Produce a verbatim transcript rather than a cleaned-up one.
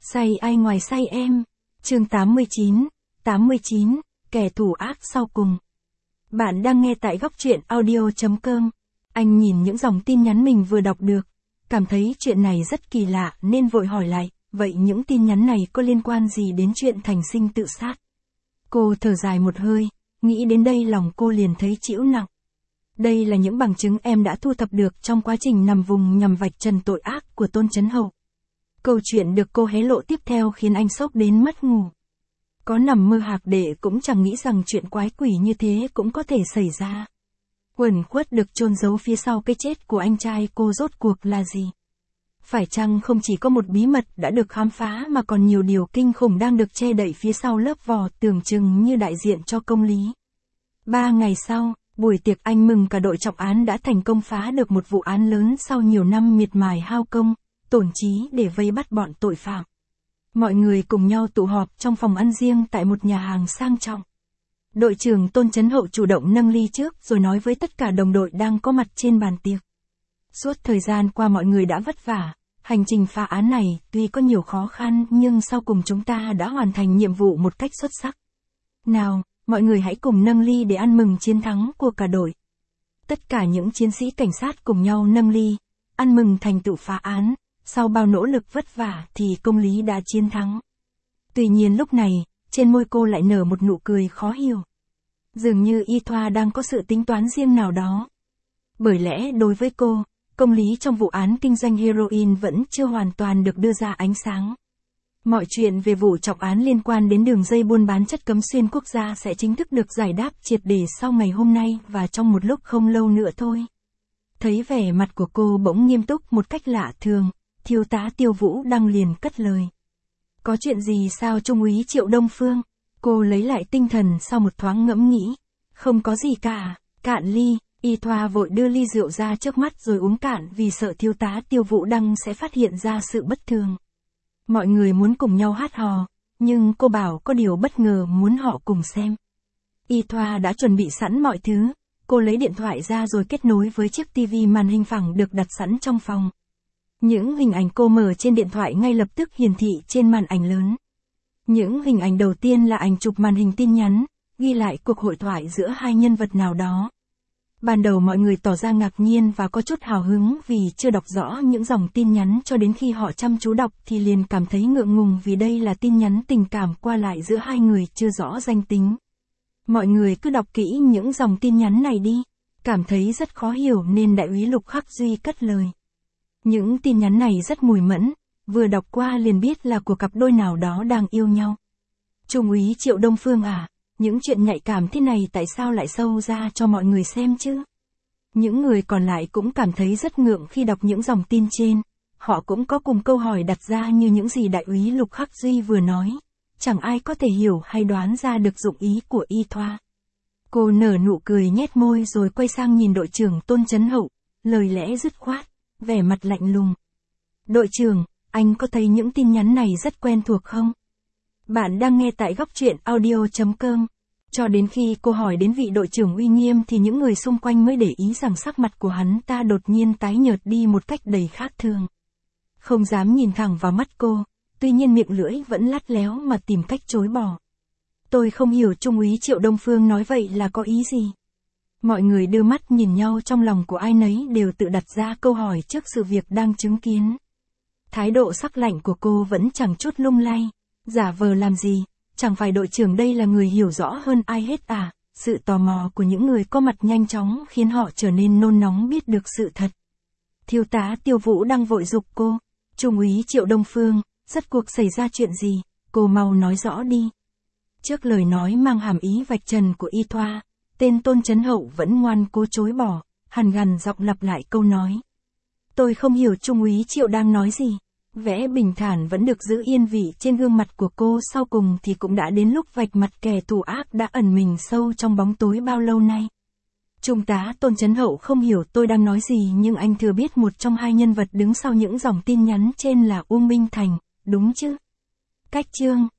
Say ai ngoài say em. Chương tám mươi chín, tám mươi chín, kẻ thù ác sau cùng. Bạn đang nghe tại góc truyện audio chấm com. Anh nhìn những dòng tin nhắn mình vừa đọc được, cảm thấy chuyện này rất kỳ lạ nên vội hỏi lại, vậy những tin nhắn này có liên quan gì đến chuyện Thành Sinh tự sát? Cô thở dài một hơi, nghĩ đến đây lòng cô liền thấy trĩu nặng. Đây là những bằng chứng em đã thu thập được trong quá trình nằm vùng nhằm vạch trần tội ác của Tôn Chấn Hậu. Câu chuyện được cô hé lộ tiếp theo khiến anh sốc đến mất ngủ. Có nằm mơ hạc đệ cũng chẳng nghĩ rằng chuyện quái quỷ như thế cũng có thể xảy ra. Uẩn khuất được chôn giấu phía sau cái chết của anh trai cô rốt cuộc là gì? Phải chăng không chỉ có một bí mật đã được khám phá mà còn nhiều điều kinh khủng đang được che đậy phía sau lớp vỏ tưởng chừng như đại diện cho công lý? Ba ngày sau, buổi tiệc anh mừng cả đội trọng án đã thành công phá được một vụ án lớn sau nhiều năm miệt mài hao công, tổn trí để vây bắt bọn tội phạm. Mọi người cùng nhau tụ họp trong phòng ăn riêng tại một nhà hàng sang trọng. Đội trưởng Tôn Chấn Hậu chủ động nâng ly trước rồi nói với tất cả đồng đội đang có mặt trên bàn tiệc. Suốt thời gian qua mọi người đã vất vả, hành trình phá án này tuy có nhiều khó khăn nhưng sau cùng chúng ta đã hoàn thành nhiệm vụ một cách xuất sắc. Nào, mọi người hãy cùng nâng ly để ăn mừng chiến thắng của cả đội. Tất cả những chiến sĩ cảnh sát cùng nhau nâng ly, ăn mừng thành tựu phá án. Sau bao nỗ lực vất vả thì công lý đã chiến thắng. Tuy nhiên lúc này, trên môi cô lại nở một nụ cười khó hiểu. Dường như y thoa đang có sự tính toán riêng nào đó. Bởi lẽ đối với cô, công lý trong vụ án kinh doanh heroin vẫn chưa hoàn toàn được đưa ra ánh sáng. Mọi chuyện về vụ trọng án liên quan đến đường dây buôn bán chất cấm xuyên quốc gia sẽ chính thức được giải đáp triệt để sau ngày hôm nay và trong một lúc không lâu nữa thôi. Thấy vẻ mặt của cô bỗng nghiêm túc một cách lạ thường. Thiếu tá Tiêu Vũ Đăng liền cất lời. Có chuyện gì sao Trung úy Triệu Đông Phương? Cô lấy lại tinh thần sau một thoáng ngẫm nghĩ. Không có gì cả, cạn ly, y thoa vội đưa ly rượu ra trước mắt rồi uống cạn vì sợ thiếu tá Tiêu Vũ Đăng sẽ phát hiện ra sự bất thường. Mọi người muốn cùng nhau hát hò, nhưng cô bảo có điều bất ngờ muốn họ cùng xem. Y thoa đã chuẩn bị sẵn mọi thứ, cô lấy điện thoại ra rồi kết nối với chiếc tivi màn hình phẳng được đặt sẵn trong phòng. Những hình ảnh cô mở trên điện thoại ngay lập tức hiển thị trên màn ảnh lớn. Những hình ảnh đầu tiên là ảnh chụp màn hình tin nhắn, ghi lại cuộc hội thoại giữa hai nhân vật nào đó. Ban đầu mọi người tỏ ra ngạc nhiên và có chút hào hứng vì chưa đọc rõ những dòng tin nhắn cho đến khi họ chăm chú đọc thì liền cảm thấy ngượng ngùng vì đây là tin nhắn tình cảm qua lại giữa hai người chưa rõ danh tính. Mọi người cứ đọc kỹ những dòng tin nhắn này đi, cảm thấy rất khó hiểu nên đại úy Lục Khắc Duy cất lời. Những tin nhắn này rất mùi mẫn, vừa đọc qua liền biết là của cặp đôi nào đó đang yêu nhau. Trung úy Triệu Đông Phương à, những chuyện nhạy cảm thế này tại sao lại sâu ra cho mọi người xem chứ? Những người còn lại cũng cảm thấy rất ngượng khi đọc những dòng tin trên, họ cũng có cùng câu hỏi đặt ra như những gì đại úy Lục Khắc Duy vừa nói, chẳng ai có thể hiểu hay đoán ra được dụng ý của y thoa. Cô nở nụ cười nhếch môi rồi quay sang nhìn đội trưởng Tôn Chấn Hậu, lời lẽ dứt khoát. Vẻ mặt lạnh lùng. Đội trưởng, anh có thấy những tin nhắn này rất quen thuộc không? Bạn đang nghe tại góc truyện audio chấm com. Cho đến khi cô hỏi đến vị đội trưởng uy nghiêm thì những người xung quanh mới để ý rằng sắc mặt của hắn ta đột nhiên tái nhợt đi một cách đầy khác thường. Không dám nhìn thẳng vào mắt cô, tuy nhiên miệng lưỡi vẫn lắt léo mà tìm cách chối bỏ. Tôi không hiểu Trung úy Triệu Đông Phương nói vậy là có ý gì? Mọi người đưa mắt nhìn nhau trong lòng của ai nấy đều tự đặt ra câu hỏi trước sự việc đang chứng kiến. Thái độ sắc lạnh của cô vẫn chẳng chút lung lay. Giả vờ làm gì, chẳng phải đội trưởng đây là người hiểu rõ hơn ai hết à? Sự tò mò của những người có mặt nhanh chóng khiến họ trở nên nôn nóng biết được sự thật. Thiếu tá Tiêu Vũ đang vội giục cô. Trung úy Triệu Đông Phương, rốt cuộc xảy ra chuyện gì, cô mau nói rõ đi. Trước lời nói mang hàm ý vạch trần của y thoa, tên Tôn Chấn Hậu vẫn ngoan cố chối bỏ, hằn gằn giọng lặp lại câu nói. Tôi không hiểu Trung úy Triệu đang nói gì. Vẻ bình thản vẫn được giữ yên vị trên gương mặt của cô, sau cùng thì cũng đã đến lúc vạch mặt kẻ thù ác đã ẩn mình sâu trong bóng tối bao lâu nay. Trung tá Tôn Chấn Hậu không hiểu tôi đang nói gì nhưng anh thừa biết một trong hai nhân vật đứng sau những dòng tin nhắn trên là Uông Minh Thành, đúng chứ? Cách chương